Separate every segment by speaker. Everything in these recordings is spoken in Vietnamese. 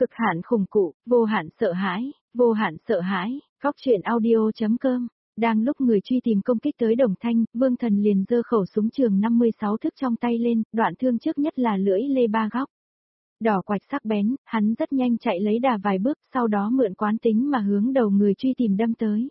Speaker 1: Cực hạn khủng cụ, vô hạn sợ hãi, vô hạn sợ hãi, Góc truyện audio.com. Đang lúc người truy tìm công kích tới Đồng Thanh, Vương Thần liền giơ khẩu súng trường 56 thước trong tay lên, đoạn thương trước nhất là lưỡi lê ba góc. Đỏ quạch sắc bén, hắn rất nhanh chạy lấy đà vài bước, sau đó mượn quán tính mà hướng đầu người truy tìm đâm tới.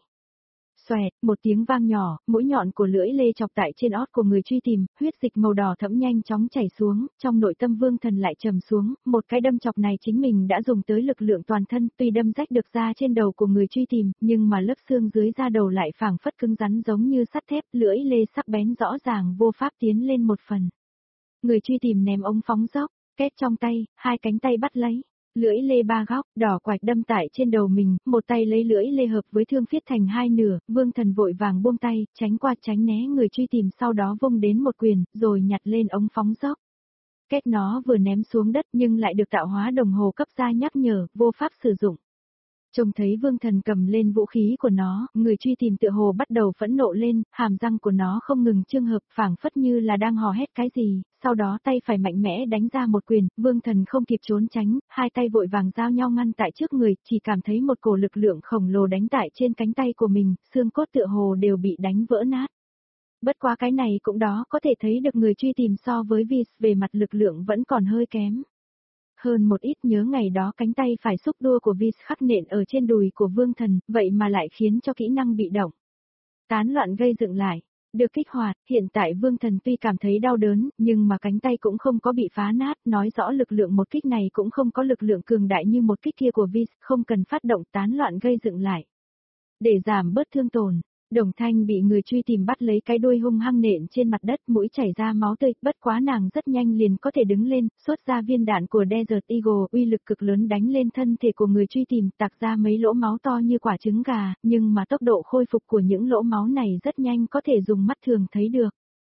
Speaker 1: Xoẹt, một tiếng vang nhỏ, mũi nhọn của lưỡi lê chọc tại trên ót của người truy tìm, huyết dịch màu đỏ thẫm nhanh chóng chảy xuống, trong nội tâm Vương Thần lại trầm xuống, một cái đâm chọc này chính mình đã dùng tới lực lượng toàn thân, tuy đâm rách được da trên đầu của người truy tìm, nhưng mà lớp xương dưới da đầu lại phảng phất cứng rắn giống như sắt thép, lưỡi lê sắc bén rõ ràng vô pháp tiến lên một phần. Người truy tìm ném ống phóng dốc, két trong tay, hai cánh tay bắt lấy. Lưỡi lê ba góc, đỏ quạch đâm tại trên đầu mình, một tay lấy lưỡi lê hợp với thương phiết thành hai nửa, Vương Thần vội vàng buông tay, tránh qua tránh né người truy tìm, sau đó vung đến một quyền, rồi nhặt lên ống phóng dốc. Két nó vừa ném xuống đất nhưng lại được tạo hóa đồng hồ cấp ra nhắc nhở, vô pháp sử dụng. Trông thấy Vương Thần cầm lên vũ khí của nó, người truy tìm tựa hồ bắt đầu phẫn nộ lên, hàm răng của nó không ngừng chương hợp, phảng phất như là đang hò hét cái gì, sau đó tay phải mạnh mẽ đánh ra một quyền, Vương Thần không kịp trốn tránh, hai tay vội vàng giao nhau ngăn tại trước người, chỉ cảm thấy một cổ lực lượng khổng lồ đánh tại trên cánh tay của mình, xương cốt tựa hồ đều bị đánh vỡ nát. Bất quá cái này cũng đó có thể thấy được người truy tìm so với Vis về mặt lực lượng vẫn còn hơi kém. Hơn một ít nhớ ngày đó cánh tay phải xúc đua của Vis khắc nện ở trên đùi của Vương Thần, vậy mà lại khiến cho kỹ năng bị động. Tán loạn gây dựng lại, được kích hoạt, hiện tại Vương Thần tuy cảm thấy đau đớn, nhưng mà cánh tay cũng không có bị phá nát, nói rõ lực lượng một kích này cũng không có lực lượng cường đại như một kích kia của Vis, không cần phát động tán loạn gây dựng lại. Để giảm bớt thương tổn, Đồng Thanh bị người truy tìm bắt lấy cái đuôi hung hăng nện trên mặt đất, mũi chảy ra máu tươi, bất quá nàng rất nhanh liền có thể đứng lên, xuất ra viên đạn của Desert Eagle, uy lực cực lớn đánh lên thân thể của người truy tìm, tạc ra mấy lỗ máu to như quả trứng gà, nhưng mà tốc độ khôi phục của những lỗ máu này rất nhanh có thể dùng mắt thường thấy được.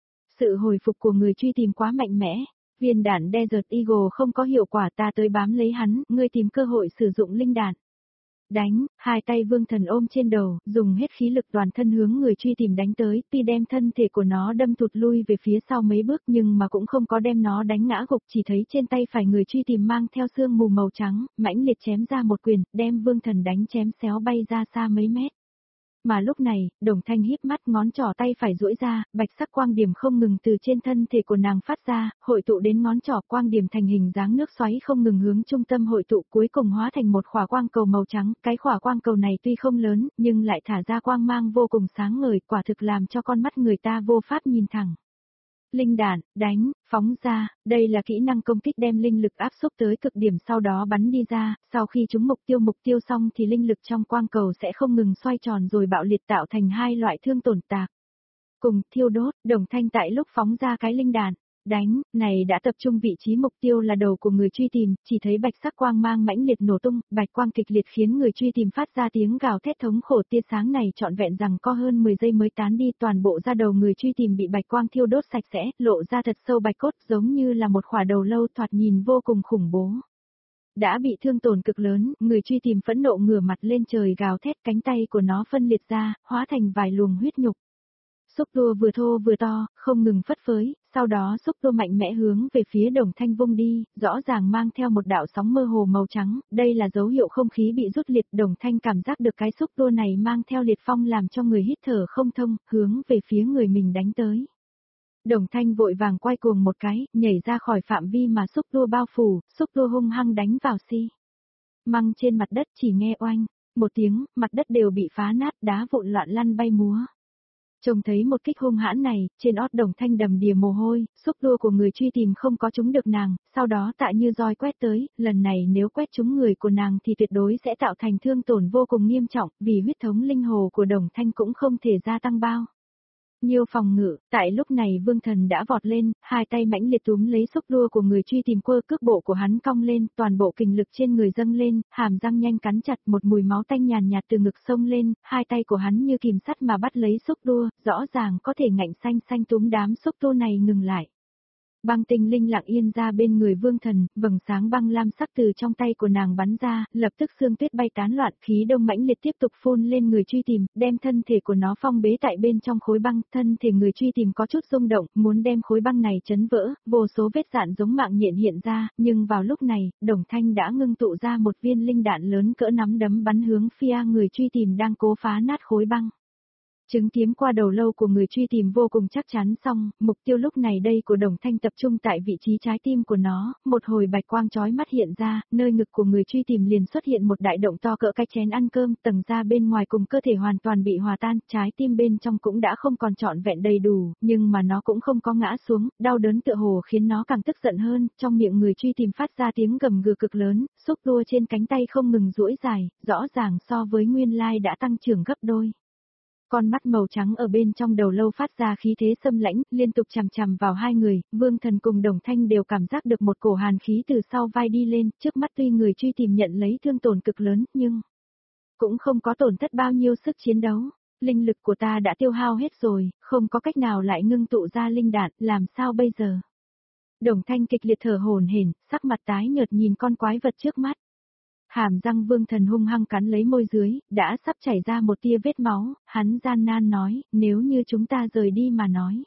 Speaker 1: Sự hồi phục của người truy tìm quá mạnh mẽ. Viên đạn Desert Eagle không có hiệu quả, ta tới bám lấy hắn, ngươi tìm cơ hội sử dụng linh đạn. Đánh, hai tay Vương Thần ôm trên đầu, dùng hết khí lực toàn thân hướng người truy tìm đánh tới, tuy đem thân thể của nó đâm thụt lui về phía sau mấy bước nhưng mà cũng không có đem nó đánh ngã gục, chỉ thấy trên tay phải người truy tìm mang theo sương mù màu trắng, mãnh liệt chém ra một quyền, đem Vương Thần đánh chém xéo bay ra xa mấy mét. Mà lúc này, Đồng Thanh híp mắt, ngón trỏ tay phải duỗi ra, bạch sắc quang điểm không ngừng từ trên thân thể của nàng phát ra, hội tụ đến ngón trỏ, quang điểm thành hình dáng nước xoáy không ngừng hướng trung tâm hội tụ, cuối cùng hóa thành một khỏa quang cầu màu trắng, cái khỏa quang cầu này tuy không lớn, nhưng lại thả ra quang mang vô cùng sáng ngời, quả thực làm cho con mắt người ta vô pháp nhìn thẳng. Linh đạn, đánh, phóng ra, đây là kỹ năng công kích đem linh lực áp xúc tới cực điểm sau đó bắn đi ra, sau khi trúng mục tiêu xong thì linh lực trong quang cầu sẽ không ngừng xoay tròn rồi bạo liệt tạo thành hai loại thương tổn tạc. Cùng thiêu đốt, Đồng Thanh tại lúc phóng ra cái linh đạn, đánh, này đã tập trung vị trí mục tiêu là đầu của người truy tìm, chỉ thấy bạch sắc quang mang mãnh liệt nổ tung, bạch quang kịch liệt khiến người truy tìm phát ra tiếng gào thét thống khổ, tia sáng này trọn vẹn rằng có hơn 10 giây mới tán đi, toàn bộ da đầu người truy tìm bị bạch quang thiêu đốt sạch sẽ, lộ ra thật sâu bạch cốt giống như là một khỏa đầu lâu, thoạt nhìn vô cùng khủng bố. Đã bị thương tổn cực lớn, người truy tìm phẫn nộ ngửa mặt lên trời gào thét, cánh tay của nó phân liệt ra, hóa thành vài luồng huyết nhục. Xúc tua vừa thô vừa to, không ngừng phất phới, sau đó xúc tua mạnh mẽ hướng về phía Đồng Thanh vung đi, rõ ràng mang theo một đạo sóng mơ hồ màu trắng, đây là dấu hiệu không khí bị rút liệt. Đồng Thanh cảm giác được cái xúc tua này mang theo liệt phong làm cho người hít thở không thông, hướng về phía người mình đánh tới. Đồng Thanh vội vàng quay cuồng một cái, nhảy ra khỏi phạm vi mà xúc tua bao phủ, xúc tua hung hăng đánh vào măng trên mặt đất, chỉ nghe oanh một tiếng, mặt đất đều bị phá nát, đá vụn loạn lăn bay múa. Trông thấy một kích hung hãn này, trên ót Đồng Thanh đầm đìa mồ hôi, xúc tua của người truy tìm không có trúng được nàng, sau đó tạ như roi quét tới, lần này nếu quét trúng người của nàng thì tuyệt đối sẽ tạo thành thương tổn vô cùng nghiêm trọng, vì huyết thống linh hồ của Đồng Thanh cũng không thể gia tăng bao nhiều phòng ngự. Tại lúc này Vương Thần đã vọt lên, hai tay mãnh liệt túm lấy xúc tua của người truy tìm, quơ cước bộ của hắn cong lên, toàn bộ kình lực trên người dâng lên, hàm răng nhanh cắn chặt, một mùi máu tanh nhàn nhạt từ ngực xông lên, hai tay của hắn như kìm sắt mà bắt lấy xúc tua, rõ ràng có thể ngạnh xanh xanh túm đám xúc tua này ngừng lại. Băng tinh linh lặng yên ra bên người Vương Thần, vầng sáng băng lam sắc từ trong tay của nàng bắn ra, lập tức sương tuyết bay tán loạn, khí đông mãnh liệt tiếp tục phun lên người truy tìm, đem thân thể của nó phong bế tại bên trong khối băng, thân thể người truy tìm có chút rung động, muốn đem khối băng này chấn vỡ, vô số vết dạn giống mạng nhện hiện ra, nhưng vào lúc này, Đồng Thanh đã ngưng tụ ra một viên linh đạn lớn cỡ nắm đấm bắn hướng phía người truy tìm đang cố phá nát khối băng. Chứng kiếm qua đầu lâu của người truy tìm vô cùng chắc chắn xong, mục tiêu lúc này đây của Đồng Thanh tập trung tại vị trí trái tim của nó, một hồi bạch quang chói mắt hiện ra, nơi ngực của người truy tìm liền xuất hiện một đại động to cỡ cái chén ăn cơm, tầng da bên ngoài cùng cơ thể hoàn toàn bị hòa tan, trái tim bên trong cũng đã không còn trọn vẹn đầy đủ, nhưng mà nó cũng không có ngã xuống, đau đớn tựa hồ khiến nó càng tức giận hơn, trong miệng người truy tìm phát ra tiếng gầm gừ cực lớn, xúc tua trên cánh tay không ngừng duỗi dài, rõ ràng so với nguyên lai đã tăng trưởng gấp đôi. Con mắt màu trắng ở bên trong đầu lâu phát ra khí thế xâm lãnh, liên tục chằm chằm vào hai người, Vương Thần cùng Đồng Thanh đều cảm giác được một cổ hàn khí từ sau vai đi lên, trước mắt tuy người truy tìm nhận lấy thương tổn cực lớn, nhưng cũng không có tổn thất bao nhiêu sức chiến đấu. Linh lực của ta đã tiêu hao hết rồi, không có cách nào lại ngưng tụ ra linh đạn, làm sao bây giờ? Đồng Thanh kịch liệt thở hổn hển, sắc mặt tái nhợt nhìn con quái vật trước mắt. Hàm răng Vương Thần hung hăng cắn lấy môi dưới, đã sắp chảy ra một tia vết máu, hắn gian nan nói, nếu như chúng ta rời đi mà nói.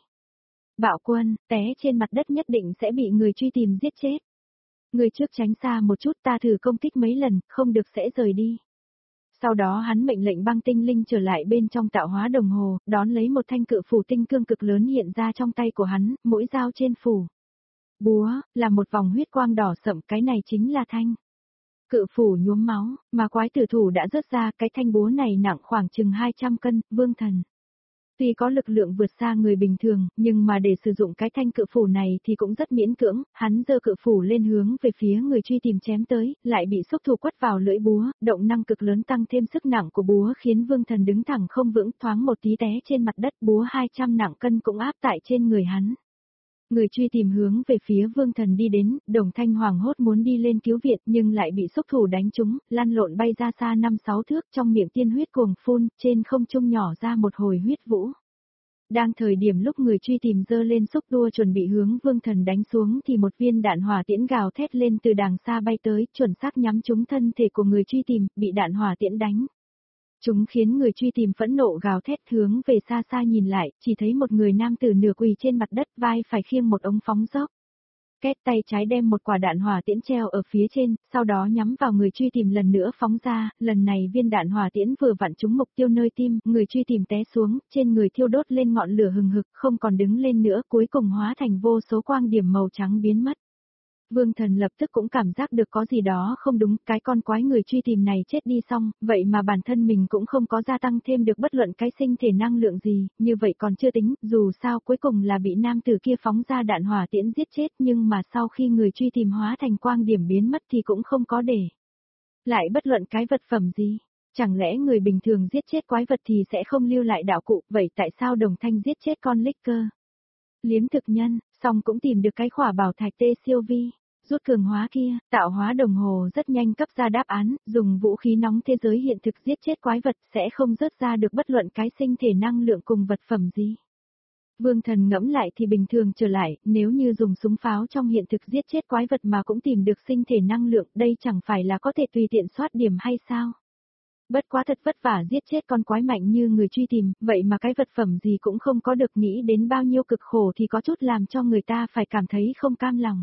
Speaker 1: Bạo Quân, té trên mặt đất nhất định sẽ bị người truy tìm giết chết. Người trước tránh xa một chút, ta thử công kích mấy lần, không được sẽ rời đi. Sau đó hắn mệnh lệnh băng tinh linh trở lại bên trong tạo hóa đồng hồ, đón lấy một thanh cự phủ tinh cương cực lớn hiện ra trong tay của hắn, mũi dao trên phủ. Búa, là một vòng huyết quang đỏ sậm, cái này chính là thanh cự phủ nhuốm máu, mà quái tử thủ đã rớt ra, cái thanh búa này nặng khoảng chừng 200 cân, Vương Thần. Tuy có lực lượng vượt xa người bình thường, nhưng mà để sử dụng cái thanh cự phủ này thì cũng rất miễn cưỡng, hắn giơ cự phủ lên hướng về phía người truy tìm chém tới, lại bị xúc thủ quất vào lưỡi búa, động năng cực lớn tăng thêm sức nặng của búa khiến Vương Thần đứng thẳng không vững, thoáng một tí té trên mặt đất, búa 200 nặng cân cũng áp tại trên người hắn. Người truy tìm hướng về phía Vương Thần đi đến, Đồng Thanh hoảng hốt muốn đi lên cứu viện nhưng lại bị xúc thủ đánh trúng, lăn lộn bay ra xa 5-6 thước, trong miệng tiên huyết cuồng phun, trên không trung nhỏ ra một hồi huyết vũ. Đang thời điểm lúc người truy tìm giơ lên xúc tua chuẩn bị hướng Vương Thần đánh xuống thì một viên đạn hỏa tiễn gào thét lên từ đàng xa bay tới, chuẩn xác nhắm trúng thân thể của người truy tìm, bị đạn hỏa tiễn đánh. Chúng khiến người truy tìm phẫn nộ gào thét hướng về xa xa nhìn lại, chỉ thấy một người nam tử nửa quỳ trên mặt đất, vai phải khiêng một ống phóng dốc. Két tay trái đem một quả đạn hỏa tiễn treo ở phía trên, sau đó nhắm vào người truy tìm lần nữa phóng ra, lần này viên đạn hỏa tiễn vừa vặn trúng mục tiêu nơi tim, người truy tìm té xuống, trên người thiêu đốt lên ngọn lửa hừng hực, không còn đứng lên nữa, cuối cùng hóa thành vô số quang điểm màu trắng biến mất. Vương Thần lập tức cũng cảm giác được có gì đó không đúng, cái con quái người truy tìm này chết đi xong, vậy mà bản thân mình cũng không có gia tăng thêm được bất luận cái sinh thể năng lượng gì, như vậy còn chưa tính, dù sao cuối cùng là bị nam tử kia phóng ra đạn hỏa tiễn giết chết, nhưng mà sau khi người truy tìm hóa thành quang điểm biến mất thì cũng không có để lại bất luận cái vật phẩm gì. Chẳng lẽ người bình thường giết chết quái vật thì sẽ không lưu lại đạo cụ, vậy tại sao Đồng Thanh giết chết con lích cơ? Liếm thực nhân, xong cũng tìm được cái khỏa bảo thạch tê siêu vi, rút cường hóa kia, tạo hóa đồng hồ rất nhanh cấp ra đáp án, dùng vũ khí nóng thế giới hiện thực giết chết quái vật sẽ không rớt ra được bất luận cái sinh thể năng lượng cùng vật phẩm gì. Vương Thần ngẫm lại thì bình thường trở lại, nếu như dùng súng pháo trong hiện thực giết chết quái vật mà cũng tìm được sinh thể năng lượng, đây chẳng phải là có thể tùy tiện soát điểm hay sao? Bất quá thật vất vả giết chết con quái mạnh như người truy tìm, vậy mà cái vật phẩm gì cũng không có được, nghĩ đến bao nhiêu cực khổ thì có chút làm cho người ta phải cảm thấy không cam lòng.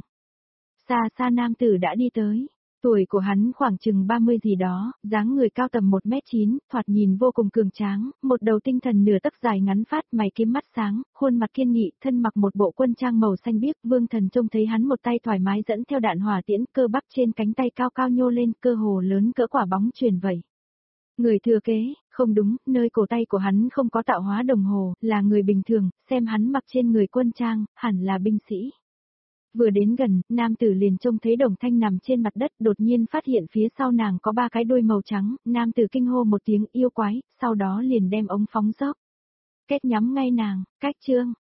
Speaker 1: Xa xa nam tử đã đi tới, tuổi của hắn khoảng chừng 30 gì đó, dáng người cao tầm 1m9, thoạt nhìn vô cùng cường tráng, một đầu tinh thần nửa tấc dài ngắn phát, mày kiếm mắt sáng, khuôn mặt kiên nghị, thân mặc một bộ quân trang màu xanh biếc, Vương Thần trông thấy hắn một tay thoải mái dẫn theo đạn hỏa tiễn, cơ bắp trên cánh tay cao cao nhô lên, cơ hồ lớn cỡ quả bóng chuyền vậy. Người thừa kế, không đúng, nơi cổ tay của hắn không có tạo hóa đồng hồ, là người bình thường, xem hắn mặc trên người quân trang, hẳn là binh sĩ. Vừa đến gần, nam tử liền trông thấy Đồng Thanh nằm trên mặt đất, đột nhiên phát hiện phía sau nàng có 3 cái đuôi màu trắng, nam tử kinh hô một tiếng yêu quái, sau đó liền đem ống phóng dốc. Kết nhắm ngay nàng, cách chương.